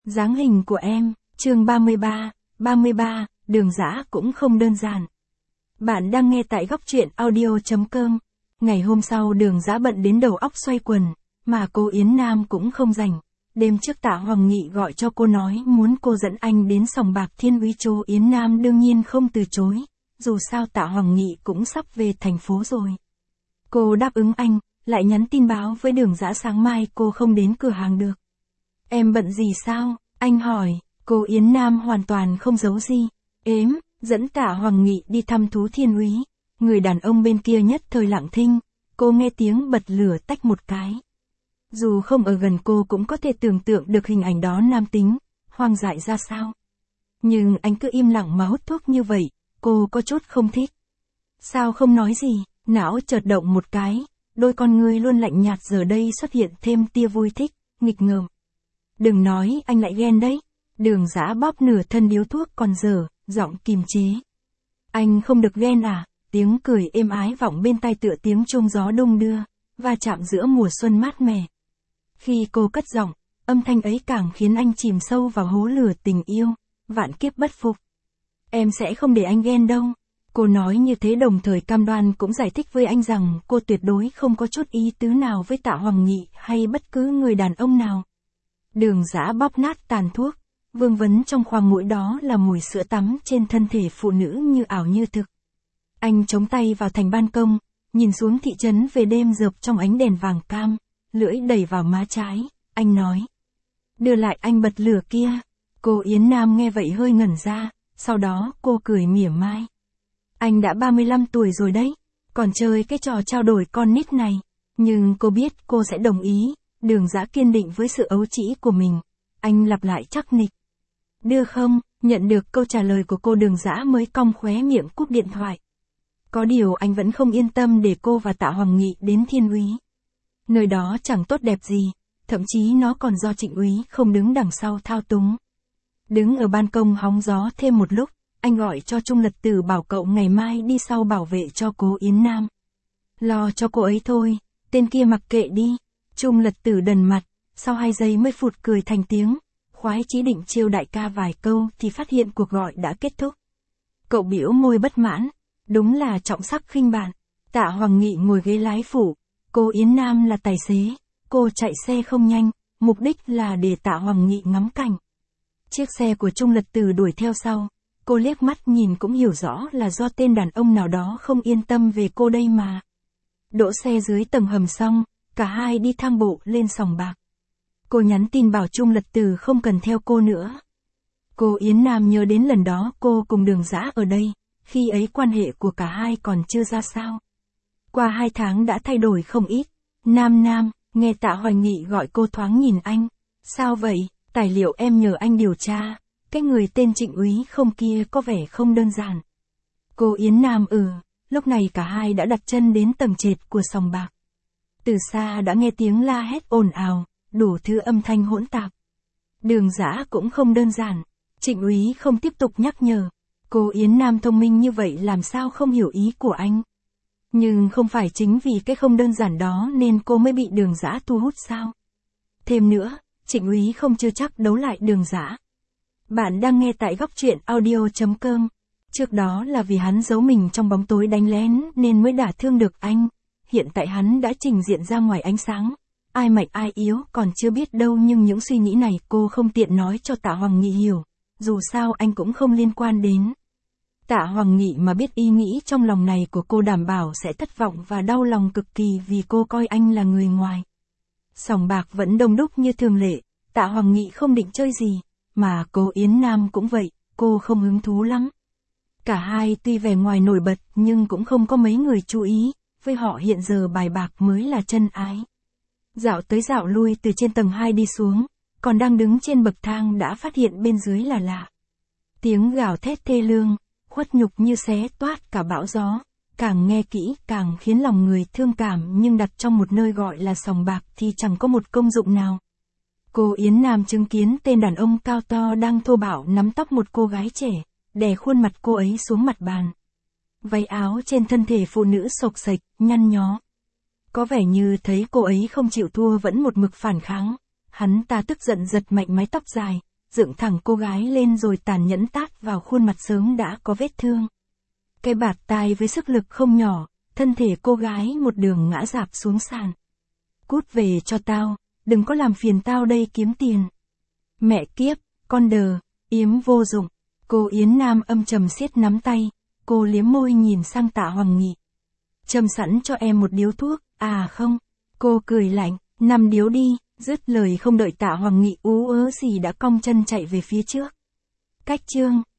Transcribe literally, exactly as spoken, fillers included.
Dáng hình của em, chương ba mươi ba, ba mươi ba, Đường Dã cũng không đơn giản. Bạn đang nghe tại góc truyện audio chấm com. Ngày hôm sau Đường Dã bận đến đầu óc xoay quần, mà cô Yến Nam cũng không rảnh. Đêm trước Tạ Hoàng Nghị gọi cho cô nói muốn cô dẫn anh đến sòng bạc Thiên Úy Châu. Yến Nam đương nhiên không từ chối, dù sao Tạ Hoàng Nghị cũng sắp về thành phố rồi. Cô đáp ứng anh, lại nhắn tin báo với Đường Dã sáng mai cô không đến cửa hàng được. Em bận gì sao? Anh hỏi. Cô Yến Nam hoàn toàn không giấu gì. Ếm, dẫn Tạ Hoàng Nghị đi thăm thú Thiên Úy. Người đàn ông bên kia nhất thời lặng thinh, cô nghe tiếng bật lửa tách một cái. Dù không ở gần cô cũng có thể tưởng tượng được hình ảnh đó nam tính, hoang dại ra sao. Nhưng anh cứ im lặng mà hút thuốc như vậy, cô có chút không thích. Sao không nói gì? Não chợt động một cái, đôi con ngươi luôn lạnh nhạt giờ đây xuất hiện thêm tia vui thích, nghịch ngợm. Đừng nói anh lại ghen đấy. Đường Dã bóp nửa thân điếu thuốc còn dở, giọng kìm chế. Anh không được ghen à? Tiếng cười êm ái vọng bên tai tựa tiếng chuông gió đung đưa, va chạm giữa mùa xuân mát mẻ. Khi cô cất giọng, âm thanh ấy càng khiến anh chìm sâu vào hố lửa tình yêu, vạn kiếp bất phục. Em sẽ không để anh ghen đâu. Cô nói như thế đồng thời cam đoan cũng giải thích với anh rằng cô tuyệt đối không có chút ý tứ nào với Tạ Hoàng Nghị hay bất cứ người đàn ông nào. Đường Dã bóp nát tàn thuốc, vương vấn trong khoang mũi đó là mùi sữa tắm trên thân thể phụ nữ như ảo như thực. Anh chống tay vào thành ban công, nhìn xuống thị trấn về đêm rợp trong ánh đèn vàng cam, lưỡi đẩy vào má trái, anh nói. Đưa lại anh bật lửa kia. Cô Yến Nam nghe vậy hơi ngẩn ra, sau đó cô cười mỉa mai. Anh đã ba mươi lăm tuổi rồi đấy, còn chơi cái trò trao đổi con nít này. Nhưng cô biết cô sẽ đồng ý. Đường Dã kiên định với sự ấu trĩ của mình. Anh lặp lại chắc nịch. Đưa không? Nhận được câu trả lời của cô Đường Dã mới cong khóe miệng cúp điện thoại. Có điều anh vẫn không yên tâm để cô và Tạ Hoàng Nghị đến Thiên Úy. Nơi đó chẳng tốt đẹp gì, thậm chí nó còn do Trịnh Úy không đứng đằng sau thao túng. Đứng ở ban công hóng gió thêm một lúc, anh gọi cho Trung Lật Tử bảo cậu ngày mai đi sau bảo vệ cho cô Yến Nam. Lo cho cô ấy thôi, tên kia mặc kệ đi. Trung Lật Tử đần mặt, sau hai giây mới phụt cười thành tiếng, khoái chí định trêu đại ca vài câu thì phát hiện cuộc gọi đã kết thúc. Cậu biểu môi bất mãn, đúng là trọng sắc khinh bạn. Tạ Hoàng Nghị ngồi ghế lái phụ, cô Yến Nam là tài xế, cô chạy xe không nhanh, mục đích là để Tạ Hoàng Nghị ngắm cảnh. Chiếc xe của Trung Lật Tử đuổi theo sau, cô liếc mắt nhìn cũng hiểu rõ là do tên đàn ông nào đó không yên tâm về cô đây mà. Đỗ xe dưới tầng hầm xong, cả hai đi thang bộ lên sòng bạc. Cô nhắn tin bảo Trung Lật Tử không cần theo cô nữa. Cô Yến Nam nhớ đến lần đó cô cùng Đường Dã ở đây, khi ấy quan hệ của cả hai còn chưa ra sao. Qua hai tháng đã thay đổi không ít. Nam Nam, nghe Tạ Hoàng Nghị gọi cô thoáng nhìn anh. Sao vậy? Tài liệu em nhờ anh điều tra, cái người tên Trịnh Úy không kia có vẻ không đơn giản. Cô Yến Nam ừ, lúc này cả hai đã đặt chân đến tầng trệt của sòng bạc. Từ xa đã nghe tiếng la hét ồn ào, đủ thứ âm thanh hỗn tạp. Đường Dã cũng không đơn giản. Trịnh Úy không tiếp tục nhắc nhở. Cô Yến Nam thông minh như vậy làm sao không hiểu ý của anh. Nhưng không phải chính vì cái không đơn giản đó nên cô mới bị Đường Dã thu hút sao? Thêm nữa, Trịnh Úy không chưa chắc đấu lại Đường Dã. Bạn đang nghe tại góc truyện audio chấm com. Trước đó là vì hắn giấu mình trong bóng tối đánh lén nên mới đả thương được anh. Hiện tại hắn đã trình diện ra ngoài ánh sáng. Ai mạnh ai yếu còn chưa biết đâu, nhưng những suy nghĩ này cô không tiện nói cho Tạ Hoàng Nghị hiểu. Dù sao anh cũng không liên quan đến. Tạ Hoàng Nghị mà biết ý nghĩ trong lòng này của cô đảm bảo sẽ thất vọng và đau lòng cực kỳ vì cô coi anh là người ngoài. Sòng bạc vẫn đông đúc như thường lệ, Tạ Hoàng Nghị không định chơi gì, mà cô Yến Nam cũng vậy, cô không hứng thú lắm. Cả hai tuy vẻ ngoài nổi bật nhưng cũng không có mấy người chú ý, với họ hiện giờ bài bạc mới là chân ái. Dạo tới dạo lui từ trên tầng hai đi xuống, còn đang đứng trên bậc thang đã phát hiện bên dưới là lạ. Tiếng gào thét thê lương, khuất nhục như xé toát cả bão gió, càng nghe kỹ càng khiến lòng người thương cảm, nhưng đặt trong một nơi gọi là sòng bạc thì chẳng có một công dụng nào. Cô Yến Nam chứng kiến tên đàn ông cao to đang thô bạo nắm tóc một cô gái trẻ, đè khuôn mặt cô ấy xuống mặt bàn. Váy áo trên thân thể phụ nữ xộc xệch, nhăn nhó. Có vẻ như thấy cô ấy không chịu thua vẫn một mực phản kháng. Hắn ta tức giận giật mạnh mái tóc dài, dựng thẳng cô gái lên rồi tàn nhẫn tát vào khuôn mặt sớm đã có vết thương. Cái bạt tai với sức lực không nhỏ, thân thể cô gái một đường ngã rạp xuống sàn. Cút về cho tao, đừng có làm phiền tao đây kiếm tiền. Mẹ kiếp, con đờ, yếm vô dụng. Cô Yến Nam âm trầm siết nắm tay, cô liếm môi nhìn sang Tạ Hoàng Nghị. Châm sẵn cho em một điếu thuốc, à không. Cô cười lạnh, nằm điếu đi, dứt lời không đợi Tạ Hoàng Nghị ú ớ gì đã cong chân chạy về phía trước. Cách chương